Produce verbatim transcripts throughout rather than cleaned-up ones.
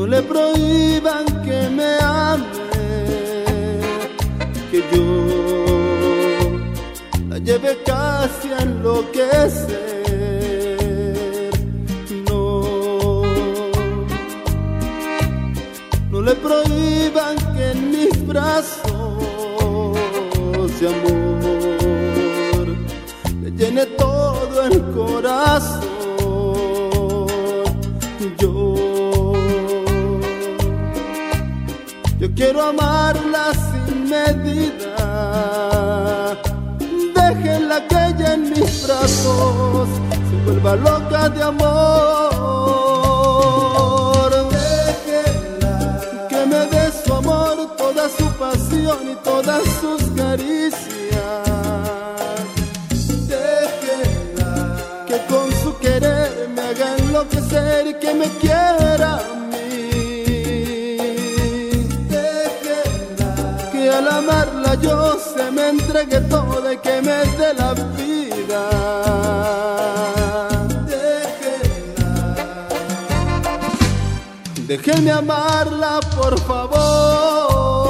le prohíban que me ame, que yo la lleve casi a enloquecer. No, no le prohíban que en mis brazos de amor le llene todo el corazón. Yo Yo quiero amarla sin medida. Déjenla que ella en mis brazos se vuelva loca de amor. Déjenla que me dé su amor, toda su pasión y todas sus caricias. Déjenla que con su querer me haga enloquecer y que me quiera a mí. Al amarla yo se me entregue toda y que me dé la vida. Déjenla, déjenme amarla por favor.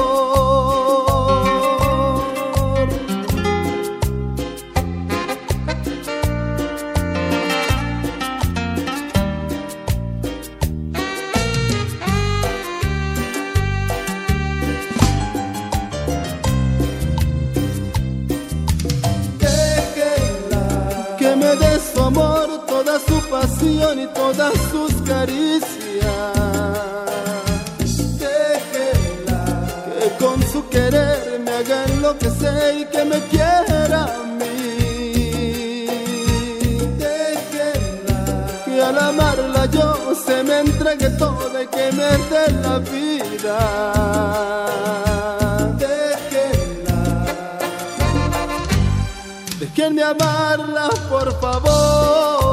Que me dé su amor, toda su pasión y todas sus caricias. Déjenla que con su querer me haga enloquecer y que me quiera a mí. Déjenla que al amarla yo se me entregue toda y que me dé la vida. Déjenme amarla, por favor.